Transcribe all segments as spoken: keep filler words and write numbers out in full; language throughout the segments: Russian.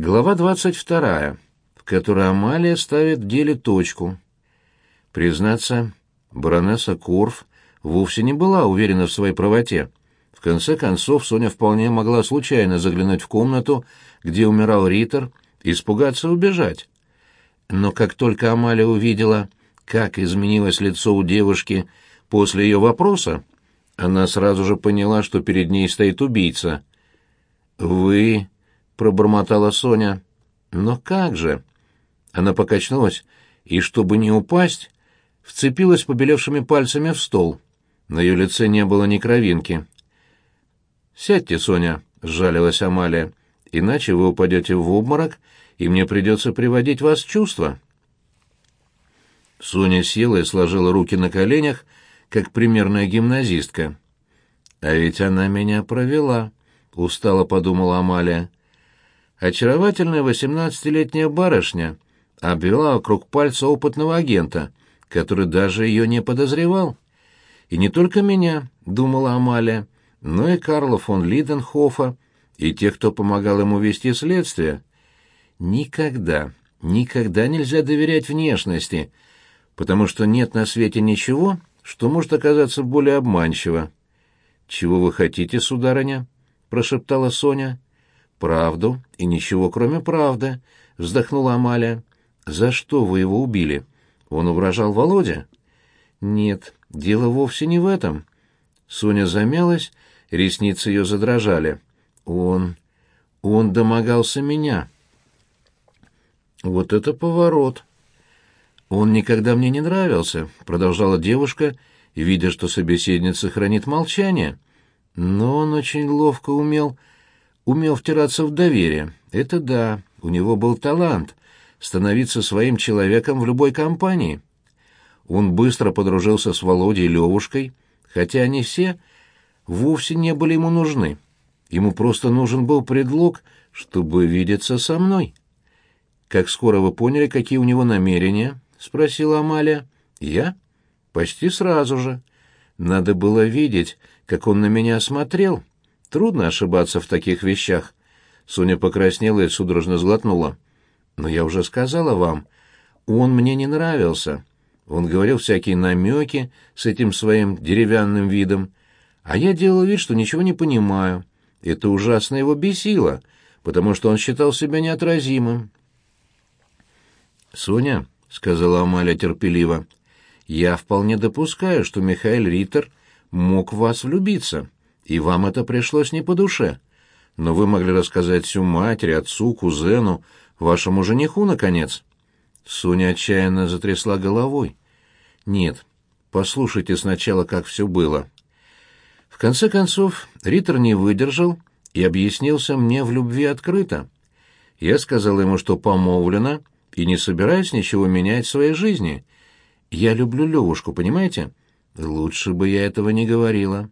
Глава двадцать вторая, в которой Амалия ставит в деле точку. Признаться, баронесса Корф вовсе не была уверена в своей правоте. В конце концов, Соня вполне могла случайно заглянуть в комнату, где умирал Риттер, испугаться и убежать. Но как только Амалия увидела, как изменилось лицо у девушки после ее вопроса, она сразу же поняла, что перед ней стоит убийца. «Вы...» — пробормотала Соня. «Но как же?» Она покачнулась и, чтобы не упасть, вцепилась побелевшими пальцами в стол. На ее лице не было ни кровинки. «Сядьте, Соня», — сжалилась Амалия, — «иначе вы упадете в обморок, и мне придется приводить вас в чувство». Соня села и сложила руки на коленях, как примерная гимназистка. «А ведь она меня провела», — устало подумала Амалия. Очаровательная восемнадцатилетняя барышня обвела вокруг пальца опытного агента, который даже ее не подозревал. «И не только меня», — думала Амалия, — «но и Карла фон Лиденхофа, и тех, кто помогал ему вести следствие. Никогда, никогда нельзя доверять внешности, потому что нет на свете ничего, что может оказаться более обманчиво». «Чего вы хотите, сударыня?» — прошептала Соня. «Правду и ничего, кроме правды», — вздохнула Амалия. «За что вы его убили? Он угрожал Володе?» «Нет, дело вовсе не в этом». Соня замялась, ресницы ее задрожали. «Он... он домогался меня». «Вот это поворот!» «Он никогда мне не нравился», — продолжала девушка, видя, что собеседница хранит молчание. «Но он очень ловко умел... умел втираться в доверие. Это да, у него был талант — становиться своим человеком в любой компании. Он быстро подружился с Володей и Левушкой, хотя они все вовсе не были ему нужны. Ему просто нужен был предлог, чтобы видеться со мной». «Как скоро вы поняли, какие у него намерения?» — спросила Амалия. «Я? Почти сразу же. Надо было видеть, как он на меня смотрел. Трудно ошибаться в таких вещах». Соня покраснела и судорожно сглотнула. «Но я уже сказала вам, он мне не нравился. Он говорил всякие намеки с этим своим деревянным видом, а я делал вид, что ничего не понимаю. Это ужасно его бесило, потому что он считал себя неотразимым». «Соня», — сказала Амалия терпеливо, — «я вполне допускаю, что Михаил Риттер мог в вас влюбиться, и вам это пришлось не по душе. Но вы могли рассказать всю матери, отцу, кузену, вашему жениху, наконец». Соня отчаянно затрясла головой. «Нет, послушайте сначала, как все было». В конце концов, Риттер не выдержал и объяснился мне в любви открыто. Я сказала ему, что помолвлена, и не собираюсь ничего менять в своей жизни. Я люблю Левушку, понимаете? Лучше бы я этого не говорила.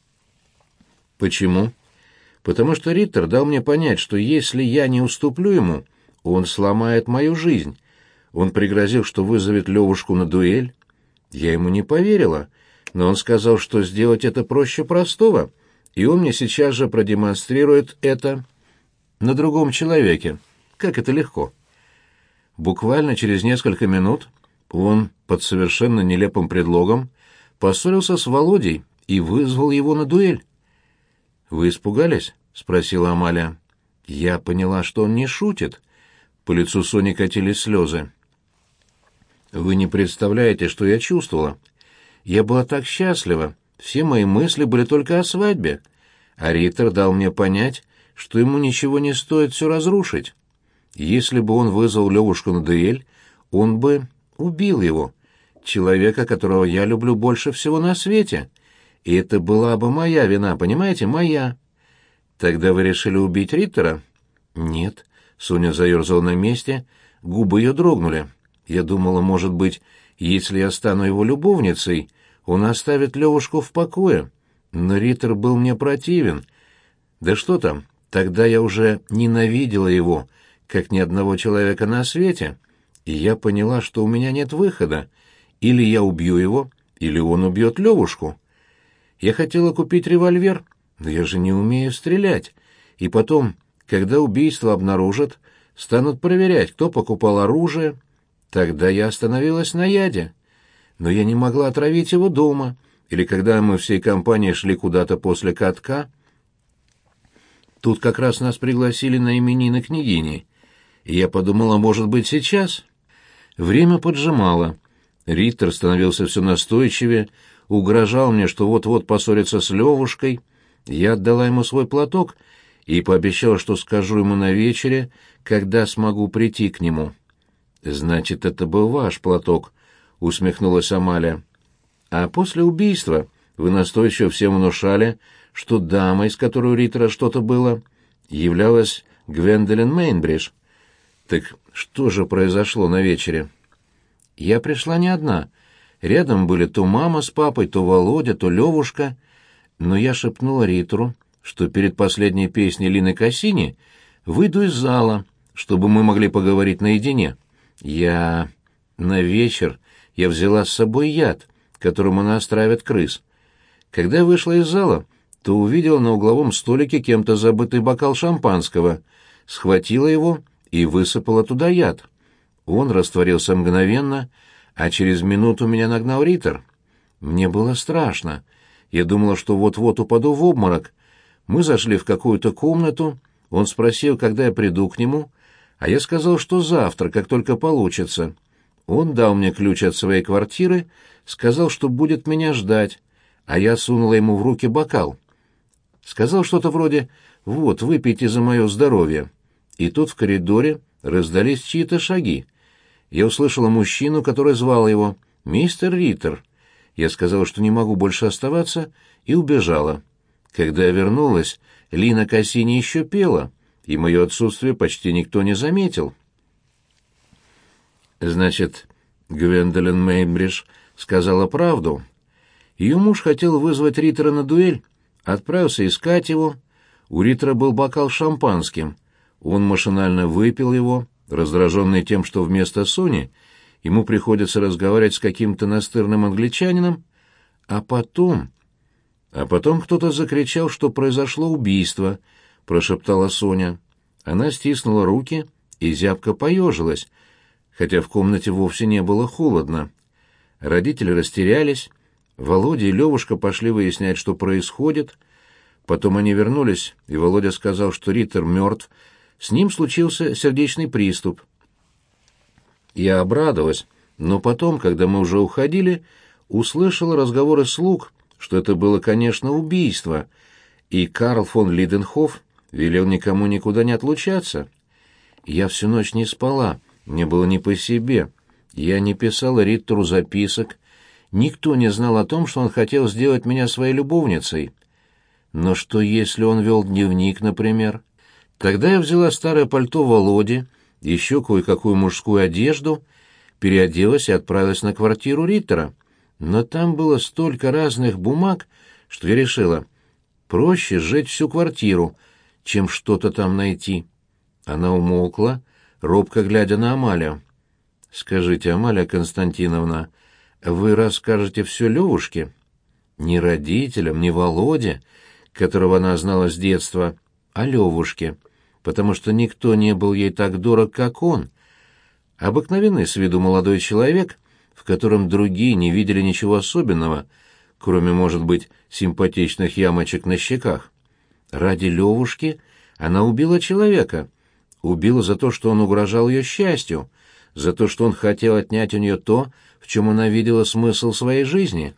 Почему? Потому что Риттер дал мне понять, что если я не уступлю ему, он сломает мою жизнь. Он пригрозил, что вызовет Левушку на дуэль. Я ему не поверила, но он сказал, что сделать это проще простого, и он мне сейчас же продемонстрирует это на другом человеке. Как это легко. Буквально через несколько минут он под совершенно нелепым предлогом поссорился с Володей и вызвал его на дуэль. «Вы испугались?» — спросила Амалия. Я поняла, что он не шутит. По лицу Сони катились слезы. «Вы не представляете, что я чувствовала. Я была так счастлива, все мои мысли были только о свадьбе, а Риттер дал мне понять, что ему ничего не стоит все разрушить. Если бы он вызвал Левушку на дуэль, он бы убил его, человека, которого я люблю больше всего на свете. И это была бы моя вина, понимаете, моя». «Тогда вы решили убить Риттера?» «Нет», — Соня заерзала на месте, губы ее дрогнули. «Я думала, может быть, если я стану его любовницей, он оставит Левушку в покое. Но Риттер был мне противен. Да что там, тогда я уже ненавидела его, как ни одного человека на свете, и я поняла, что у меня нет выхода. Или я убью его, или он убьет Левушку. Я хотела купить револьвер, но я же не умею стрелять. И потом, когда убийство обнаружат, станут проверять, кто покупал оружие. Тогда я остановилась на яде. Но я не могла отравить его дома, или когда мы всей компанией шли куда-то после катка. Тут как раз нас пригласили на именины княгини, и я подумала, может быть, сейчас. Время поджимало. Риттер становился все настойчивее, угрожал мне, что вот-вот поссорится с Левушкой. Я отдала ему свой платок и пообещала, что скажу ему на вечере, когда смогу прийти к нему. «Значит, это был ваш платок», — усмехнулась Амалия. «А после убийства вы настойчиво всем внушали, что дамой, с которой у Риттера что-то было, являлась Гвендолин Мейнбридж. Так что же произошло на вечере?» «Я пришла не одна. Рядом были то мама с папой, то Володя, то Левушка. Но я шепнула Риттеру, что перед последней песней Лины Кассини выйду из зала, чтобы мы могли поговорить наедине. Я... На вечер я взяла с собой яд, которым она стравит крыс. Когда я вышла из зала, то увидела на угловом столике кем-то забытый бокал шампанского, схватила его и высыпала туда яд. Он растворился мгновенно, а через минуту меня нагнал Риттер. Мне было страшно. Я думала, что вот-вот упаду в обморок. Мы зашли в какую-то комнату, он спросил, когда я приду к нему, а я сказал, что завтра, как только получится. Он дал мне ключ от своей квартиры, сказал, что будет меня ждать, а я сунула ему в руки бокал. Сказал что-то вроде «Вот, выпейте за мое здоровье». И тут в коридоре раздались чьи-то шаги. Я услышала мужчину, который звал его «Мистер Риттер». Я сказала, что не могу больше оставаться, и убежала. Когда я вернулась, Лина Кассини еще пела, и мое отсутствие почти никто не заметил. Значит, Гвендолин Мейнбридж сказала правду. Ее муж хотел вызвать Риттера на дуэль, отправился искать его. У Риттера был бокал с шампанским. Он машинально выпил его, раздраженный тем, что вместо Сони ему приходится разговаривать с каким-то настырным англичанином, а потом... А потом кто-то закричал, что произошло убийство, — прошептала Соня. Она стиснула руки и зябко поежилась, хотя в комнате вовсе не было холодно. Родители растерялись, Володя и Левушка пошли выяснять, что происходит. Потом они вернулись, и Володя сказал, что Риттер мертв, с ним случился сердечный приступ. Я обрадовалась, но потом, когда мы уже уходили, услышала разговоры слуг, что это было, конечно, убийство, и Карл фон Лиденхоф велел никому никуда не отлучаться. Я всю ночь не спала, мне было не по себе. Я не писала Риттеру записок, никто не знал о том, что он хотел сделать меня своей любовницей. Но что, если он вел дневник, например? Тогда я взяла старое пальто Володи, еще кое-какую мужскую одежду, переоделась и отправилась на квартиру Риттера. Но там было столько разных бумаг, что я решила, проще сжечь всю квартиру, чем что-то там найти. Она умолкла, робко глядя на Амалию. «Скажите, Амалия Константиновна, вы расскажете все Левушке? Не родителям, не Володе, которого она знала с детства, а Левушке, потому что никто не был ей так дорог, как он. Обыкновенный с виду молодой человек, в котором другие не видели ничего особенного, кроме, может быть, симпатичных ямочек на щеках. Ради Левушки она убила человека, убила за то, что он угрожал ее счастью, за то, что он хотел отнять у нее то, в чем она видела смысл своей жизни».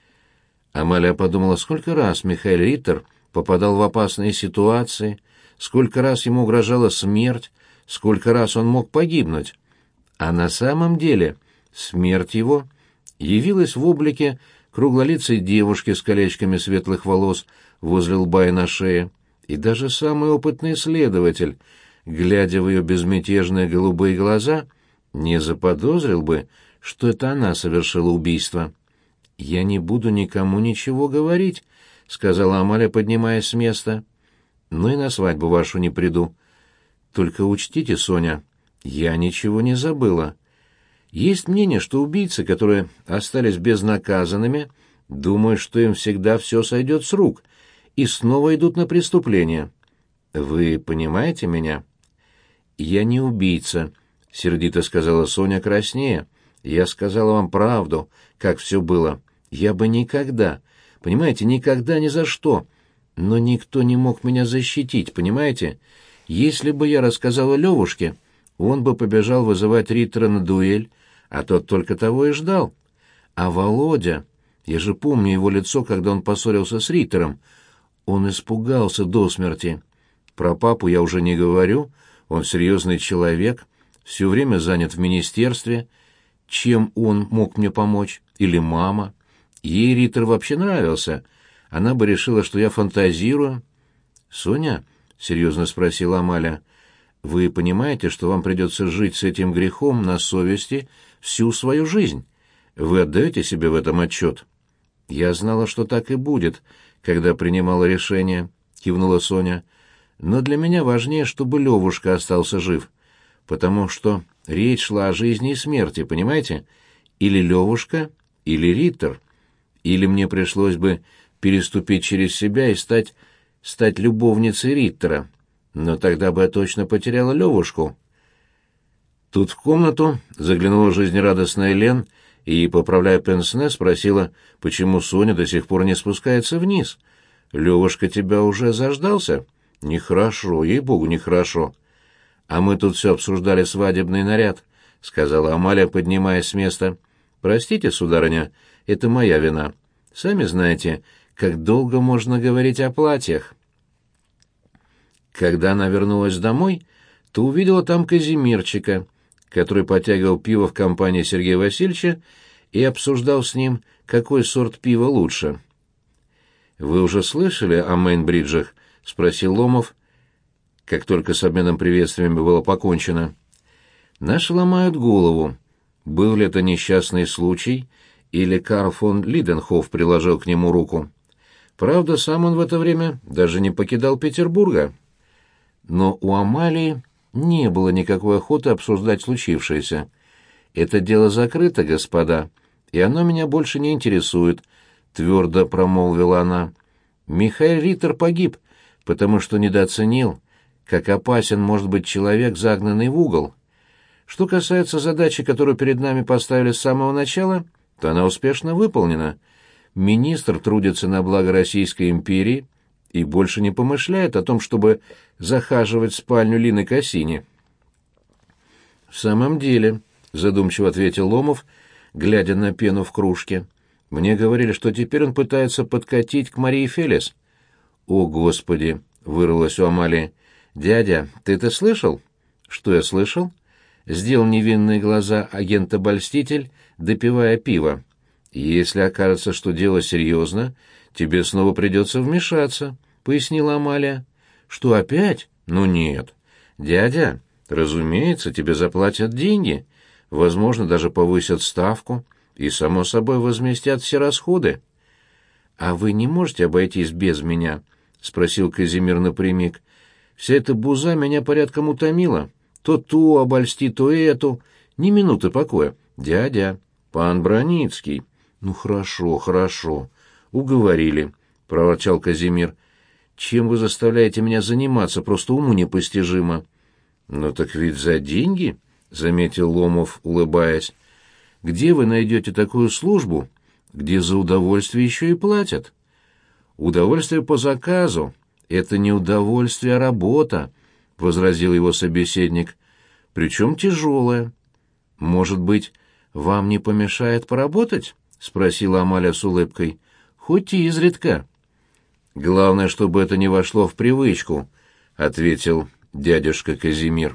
Амалия подумала, сколько раз Михаил Риттер попадал в опасные ситуации, сколько раз ему угрожала смерть, сколько раз он мог погибнуть. А на самом деле смерть его явилась в облике круглолицей девушки с колечками светлых волос возле лба и на шее, и даже самый опытный следователь, глядя в ее безмятежные голубые глаза, не заподозрил бы, что это она совершила убийство. «Я не буду никому ничего говорить», — сказала Амалия, поднимаясь с места. «Ну и на свадьбу вашу не приду. Только учтите, Соня, я ничего не забыла. Есть мнение, что убийцы, которые остались безнаказанными, думают, что им всегда все сойдет с рук, и снова идут на преступление. Вы понимаете меня? Я не убийца, сердито сказала Соня краснея. Я сказала вам правду, как все было. Я бы никогда, понимаете, никогда ни за что. Но никто не мог меня защитить, понимаете? Если бы я рассказала Левушке, он бы побежал вызывать Риттера на дуэль, а тот только того и ждал. А Володя, я же помню его лицо, когда он поссорился с Риттером. Он испугался до смерти. Про папу я уже не говорю, он серьезный человек, все время занят в министерстве. Чем он мог мне помочь? Или мама? Ей Риттер вообще нравился. Она бы решила, что я фантазирую. «Соня?» — серьезно спросила Амаля. «Вы понимаете, что вам придется жить с этим грехом на совести всю свою жизнь? Вы отдаете себе в этом отчет?» «Я знала, что так и будет, когда принимала решение», — кивнула Соня. «Но для меня важнее, чтобы Левушка остался жив, потому что речь шла о жизни и смерти, понимаете? Или Левушка, или Риттер. Или мне пришлось бы переступить через себя и стать, стать любовницей Риттера, но тогда бы я точно потеряла Левушку». Тут в комнату заглянула жизнерадостная Лен и, поправляя пенсне, спросила, почему Соня до сих пор не спускается вниз. «Левушка тебя уже заждался?» «Нехорошо, ей-богу, нехорошо». «А мы тут все обсуждали свадебный наряд», — сказала Амалия, поднимаясь с места. «Простите, сударыня, это моя вина. Сами знаете, как долго можно говорить о платьях». Когда она вернулась домой, то увидела там Казимирчика, который потягивал пиво в компании Сергея Васильевича и обсуждал с ним, какой сорт пива лучше. «Вы уже слышали о Мейнбриджах?» — спросил Ломов, как только с обменом приветствиями было покончено. «Наши ломают голову. Был ли это несчастный случай, или Карл фон Лиденхоф приложил к нему руку? Правда, сам он в это время даже не покидал Петербурга». Но у Амалии не было никакой охоты обсуждать случившееся. «Это дело закрыто, господа, и оно меня больше не интересует», — твердо промолвила она. «Михаил Риттер погиб, потому что недооценил, как опасен может быть человек, загнанный в угол. Что касается задачи, которую перед нами поставили с самого начала, то она успешно выполнена. Министр трудится на благо Российской империи и больше не помышляет о том, чтобы захаживать в спальню Лины Кассини». «В самом деле», — задумчиво ответил Ломов, глядя на пену в кружке, — «мне говорили, что теперь он пытается подкатить к Марии Фелес». «О, Господи!» — вырвалось у Амалии. «Дядя, ты это слышал?» «Что я слышал?» — сделал невинные глаза агент-обольститель, допивая пиво. «Если окажется, что дело серьезно, тебе снова придется вмешаться», — пояснила Амалия. «Что, опять? Ну нет. Дядя, разумеется, тебе заплатят деньги, возможно, даже повысят ставку и, само собой, возместят все расходы». «А вы не можете обойтись без меня?» — спросил Казимир напрямик. «Вся эта буза меня порядком утомила. То ту обольсти, то эту. Ни минуты покоя. Дядя, пан Броницкий». «Ну хорошо, хорошо. Уговорили», — проворчал Казимир. «Чем вы заставляете меня заниматься, просто уму непостижимо». «Ну так ведь за деньги», — заметил Ломов, улыбаясь. «Где вы найдете такую службу, где за удовольствие еще и платят?» «Удовольствие по заказу — это не удовольствие, а работа», — возразил его собеседник. «Причем тяжелая». «Может быть, вам не помешает поработать?» — спросила Амаля с улыбкой. «Хоть и изредка». «Главное, чтобы это не вошло в привычку», — ответил дядюшка Казимир.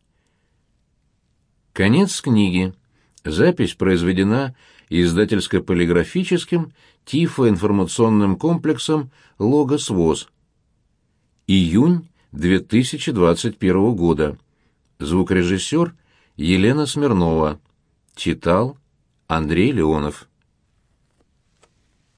Конец книги. Запись произведена издательско-полиграфическим тифлоинформационным комплексом «Логос ВОЗ». Июнь две тысячи двадцать первого года. Звукорежиссер Елена Смирнова. Читал Андрей Леонов.